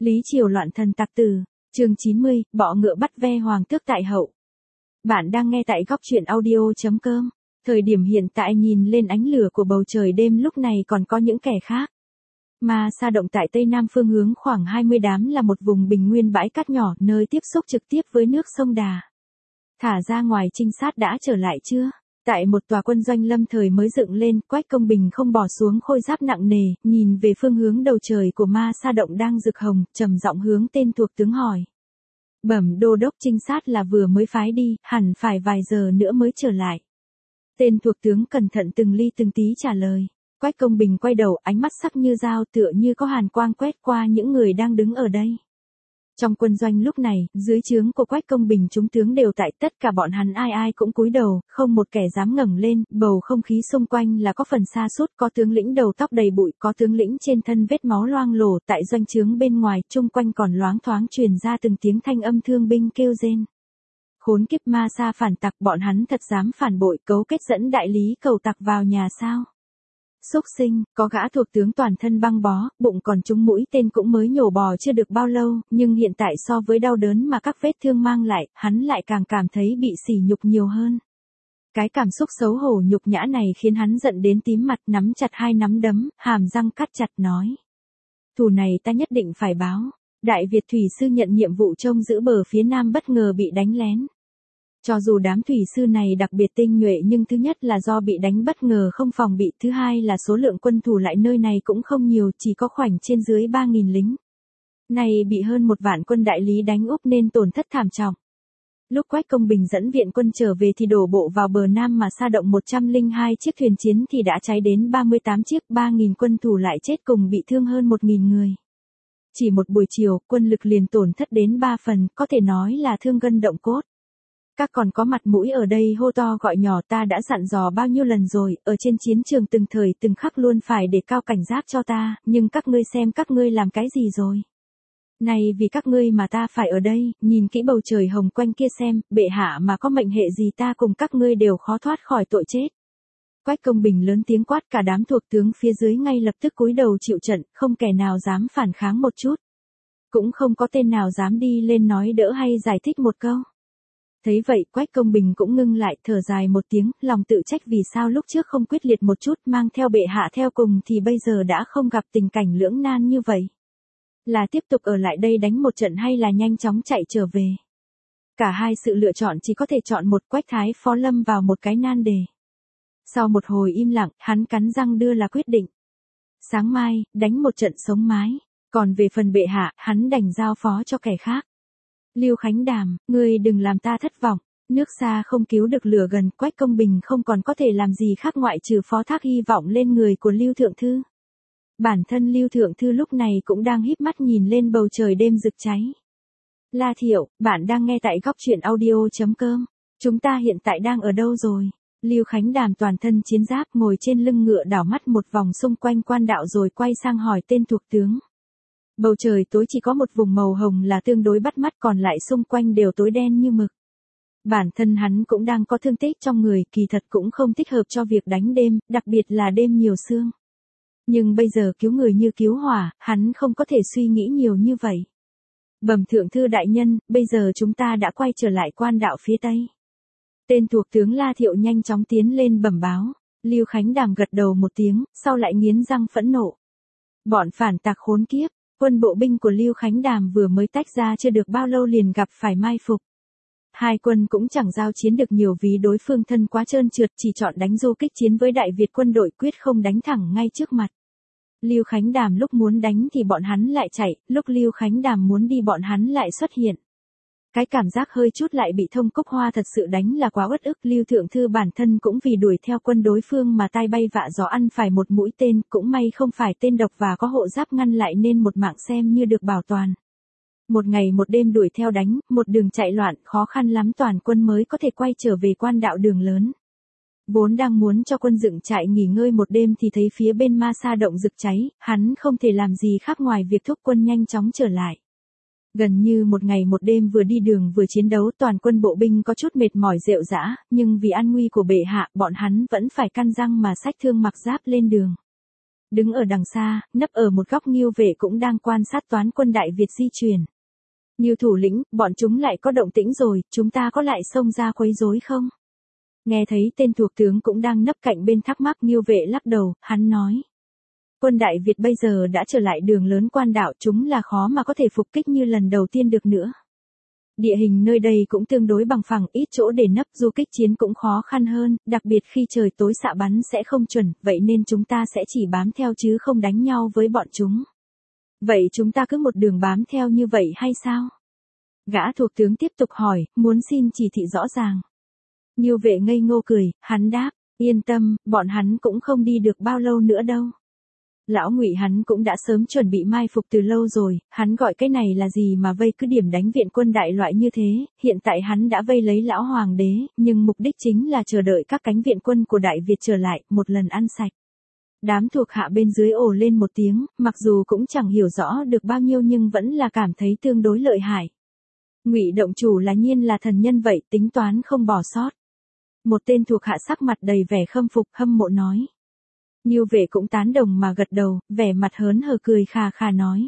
Lý Triều loạn thần tặc tử, chương 90, bọ ngựa bắt ve hoàng tước tại hậu. Bạn đang nghe tại góc truyện audio.com. Thời điểm hiện tại nhìn lên ánh lửa của bầu trời đêm lúc này còn có những kẻ khác. Ma Sa Động tại tây nam phương hướng khoảng 20 đám là một vùng bình nguyên bãi cát nhỏ nơi tiếp xúc trực tiếp với nước sông Đà. Thả ra ngoài trinh sát đã trở lại chưa? Tại một tòa quân doanh lâm thời mới dựng lên, Quách Công Bình không bỏ xuống khôi giáp nặng nề, nhìn về phương hướng đầu trời của Ma Sa Động đang rực hồng, trầm giọng hướng tên thuộc tướng hỏi. Bẩm đô đốc, trinh sát là vừa mới phái đi, hẳn phải vài giờ nữa mới trở lại. Tên thuộc tướng cẩn thận từng ly từng tí trả lời. Quách Công Bình quay đầu, ánh mắt sắc như dao, tựa như có hàn quang quét qua những người đang đứng ở đây. Trong quân doanh lúc này, dưới trướng của Quách Công Bình chúng tướng đều tại, tất cả bọn hắn ai ai cũng cúi đầu, không một kẻ dám ngẩng lên, bầu không khí xung quanh là có phần sa sút, có tướng lĩnh đầu tóc đầy bụi, có tướng lĩnh trên thân vết máu loang lổ, tại doanh trướng bên ngoài, chung quanh còn loáng thoáng truyền ra từng tiếng thanh âm thương binh kêu rên. Khốn kiếp Ma Sa phản tặc, bọn hắn thật dám phản bội, cấu kết dẫn đại lý cầu tặc vào nhà sao? Xúc sinh, có gã thuộc tướng toàn thân băng bó, bụng còn trúng mũi tên cũng mới nhổ bò chưa được bao lâu, nhưng hiện tại so với đau đớn mà các vết thương mang lại, hắn lại càng cảm thấy bị sỉ nhục nhiều hơn. Cái cảm xúc xấu hổ nhục nhã này khiến hắn giận đến tím mặt, nắm chặt hai nắm đấm, hàm răng cắt chặt nói. Thù này ta nhất định phải báo. Đại Việt thủy sư nhận nhiệm vụ trông giữ bờ phía nam bất ngờ bị đánh lén. Cho dù đám thủy sư này đặc biệt tinh nhuệ nhưng thứ nhất là do bị đánh bất ngờ không phòng bị, thứ hai là số lượng quân thủ lại nơi này cũng không nhiều, chỉ có khoảnh trên dưới 3.000 lính. Này bị hơn 1 vạn quân đại lý đánh úp nên tổn thất thảm trọng. Lúc Quách Công Bình dẫn viện quân trở về thì đổ bộ vào bờ nam mà Sa Động 102 chiếc thuyền chiến thì đã cháy đến 38 chiếc, 3.000 quân thủ lại chết cùng bị thương hơn 1.000 người. Chỉ một buổi chiều, quân lực liền tổn thất đến 3 phần, có thể nói là thương gân động cốt. Các còn có mặt mũi ở đây hô to gọi nhỏ, ta đã dặn dò bao nhiêu lần rồi, ở trên chiến trường từng thời từng khắc luôn phải để cao cảnh giác cho ta, nhưng các ngươi xem các ngươi làm cái gì rồi. Này vì các ngươi mà ta phải ở đây, nhìn kỹ bầu trời hồng quanh kia xem, bệ hạ mà có mệnh hệ gì ta cùng các ngươi đều khó thoát khỏi tội chết. Quách Công Bình lớn tiếng quát, cả đám thuộc tướng phía dưới ngay lập tức cúi đầu chịu trận, không kẻ nào dám phản kháng một chút. Cũng không có tên nào dám đi lên nói đỡ hay giải thích một câu. Thấy vậy, Quách Công Bình cũng ngưng lại, thở dài một tiếng, lòng tự trách vì sao lúc trước không quyết liệt một chút, mang theo bệ hạ theo cùng thì bây giờ đã không gặp tình cảnh lưỡng nan như vậy. Là tiếp tục ở lại đây đánh một trận hay là nhanh chóng chạy trở về? Cả hai sự lựa chọn chỉ có thể chọn một. Quách Thái Phó lâm vào một cái nan đề. Sau một hồi im lặng, hắn cắn răng đưa ra quyết định. Sáng mai, đánh một trận sống mái, còn về phần bệ hạ, hắn đành giao phó cho kẻ khác. Lưu Khánh Đàm, ngươi đừng làm ta thất vọng, nước xa không cứu được lửa gần, Quách Công Bình không còn có thể làm gì khác ngoại trừ phó thác hy vọng lên người của Lưu Thượng Thư. Bản thân Lưu Thượng Thư lúc này cũng đang híp mắt nhìn lên bầu trời đêm rực cháy. La Thiệu, bạn đang nghe tại góc truyện audio.com, chúng ta hiện tại đang ở đâu rồi? Lưu Khánh Đàm toàn thân chiến giáp ngồi trên lưng ngựa đảo mắt một vòng xung quanh quan đạo rồi quay sang hỏi tên thuộc tướng. Bầu trời tối chỉ có một vùng màu hồng là tương đối bắt mắt, còn lại xung quanh đều tối đen như mực. Bản thân hắn cũng đang có thương tích trong người, kỳ thật cũng không thích hợp cho việc đánh đêm, đặc biệt là đêm nhiều sương. Nhưng bây giờ cứu người như cứu hỏa, hắn không có thể suy nghĩ nhiều như vậy. Bẩm Thượng Thư đại nhân, bây giờ chúng ta đã quay trở lại quan đạo phía tây. Tên thuộc tướng La Thiệu nhanh chóng tiến lên bẩm báo. Lưu Khánh Đàm gật đầu một tiếng, sau lại nghiến răng phẫn nộ. Bọn phản tặc khốn kiếp. Quân bộ binh của Lưu Khánh Đàm vừa mới tách ra chưa được bao lâu liền gặp phải mai phục. Hai quân cũng chẳng giao chiến được nhiều vì đối phương thân quá trơn trượt, chỉ chọn đánh du kích chiến với Đại Việt quân đội, quyết không đánh thẳng ngay trước mặt. Lưu Khánh Đàm lúc muốn đánh thì bọn hắn lại chạy, lúc Lưu Khánh Đàm muốn đi bọn hắn lại xuất hiện. Cái cảm giác hơi chút lại bị thông cúc hoa thật sự đánh là quá uất ức. Lưu Thượng Thư bản thân cũng vì đuổi theo quân đối phương mà tai bay vạ gió ăn phải một mũi tên, cũng may không phải tên độc và có hộ giáp ngăn lại nên một mạng xem như được bảo toàn. Một ngày một đêm đuổi theo đánh, một đường chạy loạn, khó khăn lắm toàn quân mới có thể quay trở về quan đạo đường lớn. Vốn đang muốn cho quân dựng trại nghỉ ngơi một đêm thì thấy phía bên Ma Sa Động rực cháy, hắn không thể làm gì khác ngoài việc thúc quân nhanh chóng trở lại. Gần như một ngày một đêm vừa đi đường vừa chiến đấu, toàn quân bộ binh có chút mệt mỏi rệu rã, nhưng vì an nguy của bệ hạ, bọn hắn vẫn phải căn răng mà xách thương mặc giáp lên đường. Đứng ở đằng xa, nấp ở một góc Ngưu Vệ cũng đang quan sát toán quân Đại Việt di chuyển. Ngưu thủ lĩnh, bọn chúng lại có động tĩnh rồi, chúng ta có lại xông ra quấy rối không? Nghe thấy tên thuộc tướng cũng đang nấp cạnh bên thắc mắc, Ngưu Vệ lắc đầu, hắn nói. Quân Đại Việt bây giờ đã trở lại đường lớn quan đạo, chúng là khó mà có thể phục kích như lần đầu tiên được nữa. Địa hình nơi đây cũng tương đối bằng phẳng, ít chỗ để nấp, du kích chiến cũng khó khăn hơn, đặc biệt khi trời tối xạ bắn sẽ không chuẩn, vậy nên chúng ta sẽ chỉ bám theo chứ không đánh nhau với bọn chúng. Vậy chúng ta cứ một đường bám theo như vậy hay sao? Gã thuộc tướng tiếp tục hỏi, muốn xin chỉ thị rõ ràng. Ngưu Vệ ngây ngô cười, hắn đáp, yên tâm, bọn hắn cũng không đi được bao lâu nữa đâu. Lão Ngụy hắn cũng đã sớm chuẩn bị mai phục từ lâu rồi, hắn gọi cái này là gì mà vây cứ điểm đánh viện quân đại loại như thế, hiện tại hắn đã vây lấy lão hoàng đế, nhưng mục đích chính là chờ đợi các cánh viện quân của Đại Việt trở lại, một lần ăn sạch. Đám thuộc hạ bên dưới ồ lên một tiếng, mặc dù cũng chẳng hiểu rõ được bao nhiêu nhưng vẫn là cảm thấy tương đối lợi hại. Ngụy động chủ là nhiên là thần nhân vậy, tính toán không bỏ sót. Một tên thuộc hạ sắc mặt đầy vẻ khâm phục hâm mộ nói. Ngưu Vệ cũng tán đồng mà gật đầu, vẻ mặt hớn hở cười khà khà nói.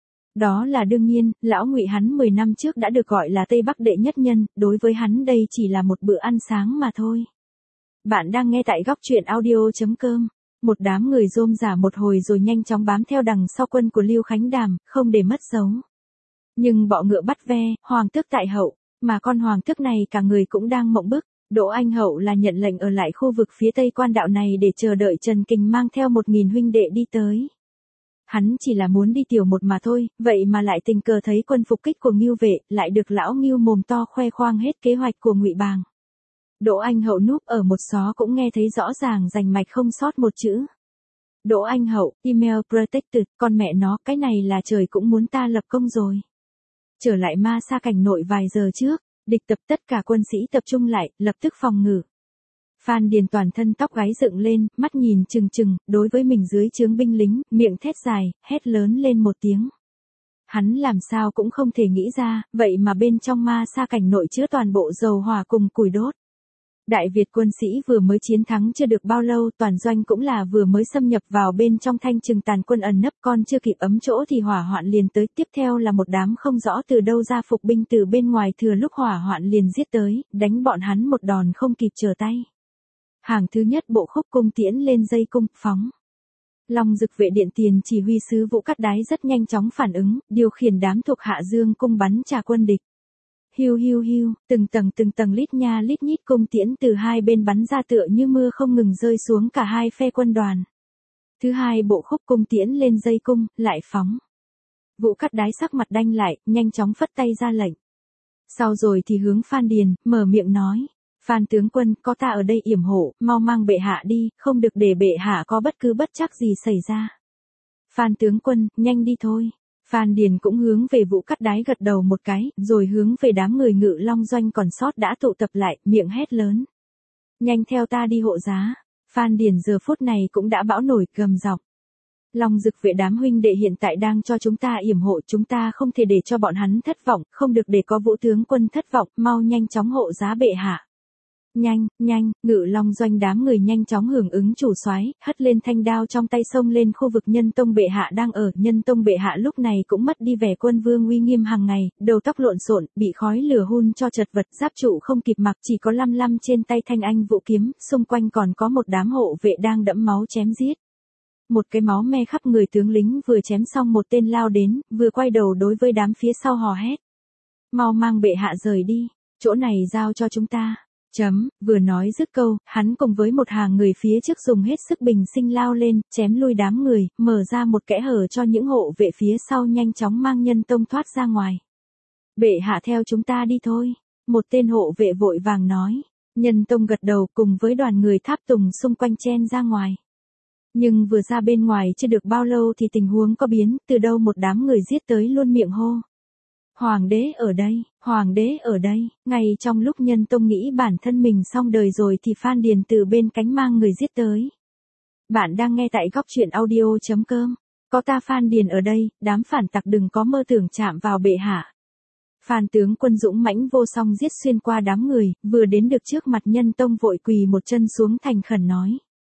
Đó là đương nhiên, lão Ngụy hắn 10 năm trước đã được gọi là Tây Bắc đệ nhất nhân, đối với hắn đây chỉ là một bữa ăn sáng mà thôi. Bạn đang nghe tại góc truyện audio.com. Một đám người rôm rả một hồi rồi nhanh chóng bám theo đằng sau quân của Lưu Khánh Đàm, không để mất dấu. Nhưng bọ ngựa bắt ve, hoàng tước tại hậu, mà con hoàng tước này cả người cũng đang mộng bức. Đỗ Anh Hậu là nhận lệnh ở lại khu vực phía tây quan đạo này để chờ đợi Trần Kình mang theo 1000 huynh đệ đi tới. Hắn chỉ là muốn đi tiểu một mà thôi, vậy mà lại tình cờ thấy quân phục kích của Ngưu Vệ, lại được lão Ngưu mồm to khoe khoang hết kế hoạch của Ngụy Bàng. Đỗ Anh Hậu núp ở một xó cũng nghe thấy rõ ràng rành mạch không sót một chữ. Đỗ Anh Hậu, email protected, con mẹ nó, cái này là trời cũng muốn ta lập công rồi. Trở lại Ma Sa cảnh nội vài giờ trước. Địch tập tất cả quân sĩ tập trung lại, lập tức phòng ngự. Phan Điền toàn thân tóc gáy dựng lên, mắt nhìn trừng trừng, đối với mình dưới trướng binh lính, miệng thét dài, hét lớn lên một tiếng. Hắn làm sao cũng không thể nghĩ ra, vậy mà bên trong Ma Sa cảnh nội chứa toàn bộ dầu hỏa cùng củi đốt. Đại Việt quân sĩ vừa mới chiến thắng chưa được bao lâu, toàn doanh cũng là vừa mới xâm nhập vào bên trong thanh trừng tàn quân ẩn nấp, con chưa kịp ấm chỗ thì hỏa hoạn liền tới, tiếp theo là một đám không rõ từ đâu ra phục binh từ bên ngoài thừa lúc hỏa hoạn liền giết tới, đánh bọn hắn một đòn không kịp trở tay. Hàng thứ nhất bộ khúc cung tiễn lên dây cung, phóng. Long Dực vệ điện tiền chỉ huy sứ Vũ Cát Đái rất nhanh chóng phản ứng, điều khiển đám thuộc hạ dương cung bắn trả quân địch. Hiu hiu hiu, từng tầng lít nha lít nhít cung tiễn từ hai bên bắn ra tựa như mưa không ngừng rơi xuống cả hai phe quân đoàn. Thứ hai bộ khúc cung tiễn lên dây cung, lại phóng. Vũ Cát Đái sắc mặt đanh lại, nhanh chóng phất tay ra lệnh. Sau rồi thì hướng Phan Điền, mở miệng nói. Phan tướng quân, có ta ở đây yểm hộ, mau mang bệ hạ đi, không được để bệ hạ có bất cứ bất trắc gì xảy ra. Phan tướng quân, nhanh đi thôi. Phan Điền cũng hướng về Vũ Cát Đái gật đầu một cái, rồi hướng về đám người Ngự Long doanh còn sót đã tụ tập lại, miệng hét lớn. Nhanh theo ta đi hộ giá. Phan Điền giờ phút này cũng đã bão nổi, gầm giọng. Long Dực vệ đám huynh đệ hiện tại đang cho chúng ta yểm hộ, chúng ta không thể để cho bọn hắn thất vọng, không được để có Vũ tướng quân thất vọng, mau nhanh chóng hộ giá bệ hạ. Nhanh, Ngự Long doanh đám người nhanh chóng hưởng ứng chủ soái, hất lên thanh đao trong tay xông lên khu vực Nhân Tông bệ hạ đang ở. Nhân Tông bệ hạ lúc này cũng mất đi vẻ quân vương uy nghiêm hàng ngày, đầu tóc lộn xộn, bị khói lửa hun cho chật vật, giáp trụ không kịp mặc, chỉ có lăm trên tay thanh anh vũ kiếm, xung quanh còn có một đám hộ vệ đang đẫm máu chém giết. Một cái máu me khắp người, tướng lính vừa chém xong một tên lao đến, vừa quay đầu đối với đám phía sau hò hét. Mau mang bệ hạ rời đi, chỗ này giao cho chúng ta. Vừa nói dứt câu, hắn cùng với một hàng người phía trước dùng hết sức bình sinh lao lên, chém lui đám người, mở ra một kẽ hở cho những hộ vệ phía sau nhanh chóng mang Nhân Tông thoát ra ngoài. Bệ hạ theo chúng ta đi thôi. Một tên hộ vệ vội vàng nói. Nhân Tông gật đầu cùng với đoàn người tháp tùng xung quanh chen ra ngoài. Nhưng vừa ra bên ngoài chưa được bao lâu thì tình huống có biến, từ đâu một đám người giết tới luôn miệng hô. Hoàng đế ở đây, hoàng đế ở đây. Ngay trong lúc Nhân Tông nghĩ bản thân mình xong đời rồi thì Phan Điền từ bên cánh mang người giết tới. Bạn đang nghe tại góc truyện audio.com. Có ta Phan Điền ở đây, đám phản tặc đừng có mơ tưởng chạm vào bệ hạ. Phan tướng quân dũng mãnh vô song giết xuyên qua đám người, vừa đến được trước mặt Nhân Tông vội quỳ một chân xuống thành khẩn nói.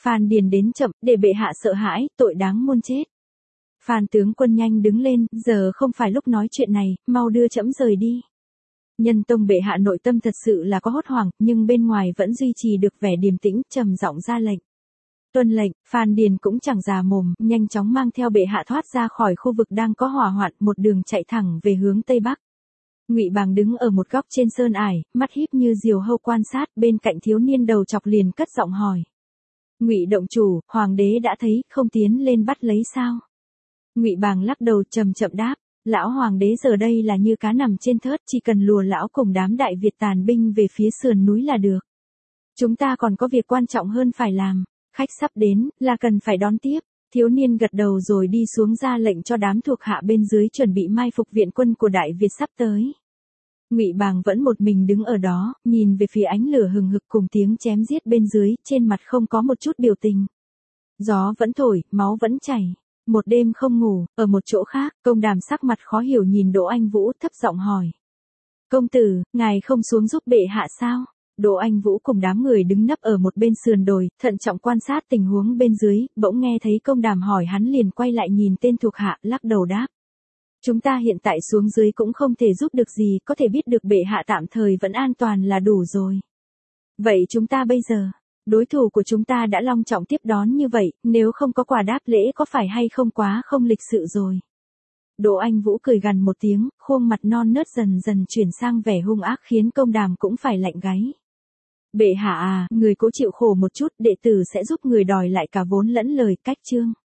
Phan Điền đến chậm, để bệ hạ sợ hãi, tội đáng muôn chết. Phan tướng quân nhanh đứng lên, giờ không phải lúc nói chuyện này, mau đưa trẫm rời đi. Nhân tông bệ hạ nội tâm thật sự là có hốt hoảng, nhưng bên ngoài vẫn duy trì được vẻ điềm tĩnh, trầm giọng ra lệnh. Tuân lệnh, Phan Điền cũng chẳng già mồm, nhanh chóng mang theo bệ hạ thoát ra khỏi khu vực đang có hỏa hoạn, một đường chạy thẳng về hướng tây bắc. Ngụy Bàng đứng ở một góc trên sơn ải, mắt híp như diều hâu quan sát, bên cạnh thiếu niên đầu chọc liền cất giọng hỏi. Ngụy động chủ, hoàng đế đã thấy, không tiến lên bắt lấy sao? Ngụy Bàng lắc đầu chậm chậm đáp, lão hoàng đế giờ đây là như cá nằm trên thớt, chỉ cần lùa lão cùng đám Đại Việt tàn binh về phía sườn núi là được. Chúng ta còn có việc quan trọng hơn phải làm, khách sắp đến, là cần phải đón tiếp. Thiếu niên gật đầu rồi đi xuống ra lệnh cho đám thuộc hạ bên dưới chuẩn bị mai phục viện quân của Đại Việt sắp tới. Ngụy Bàng vẫn một mình đứng ở đó, nhìn về phía ánh lửa hừng hực cùng tiếng chém giết bên dưới, trên mặt không có một chút biểu tình. Gió vẫn thổi, máu vẫn chảy. Một đêm không ngủ, ở một chỗ khác, Công Đàm sắc mặt khó hiểu nhìn Đỗ Anh Vũ thấp giọng hỏi. Công tử, ngài không xuống giúp bệ hạ sao? Đỗ Anh Vũ cùng đám người đứng nấp ở một bên sườn đồi, thận trọng quan sát tình huống bên dưới, bỗng nghe thấy Công Đàm hỏi hắn liền quay lại nhìn tên thuộc hạ, lắc đầu đáp. Chúng ta hiện tại xuống dưới cũng không thể giúp được gì, có thể biết được bệ hạ tạm thời vẫn an toàn là đủ rồi. Vậy chúng ta bây giờ, đối thủ của chúng ta đã long trọng tiếp đón như vậy, nếu không có quà đáp lễ có phải hay không quá không lịch sự rồi. Đỗ Anh Vũ cười gằn một tiếng, khuôn mặt non nớt dần dần chuyển sang vẻ hung ác khiến Công Đàm cũng phải lạnh gáy. Bệ hạ à, người cố chịu khổ một chút, đệ tử sẽ giúp người đòi lại cả vốn lẫn lời, cách chương.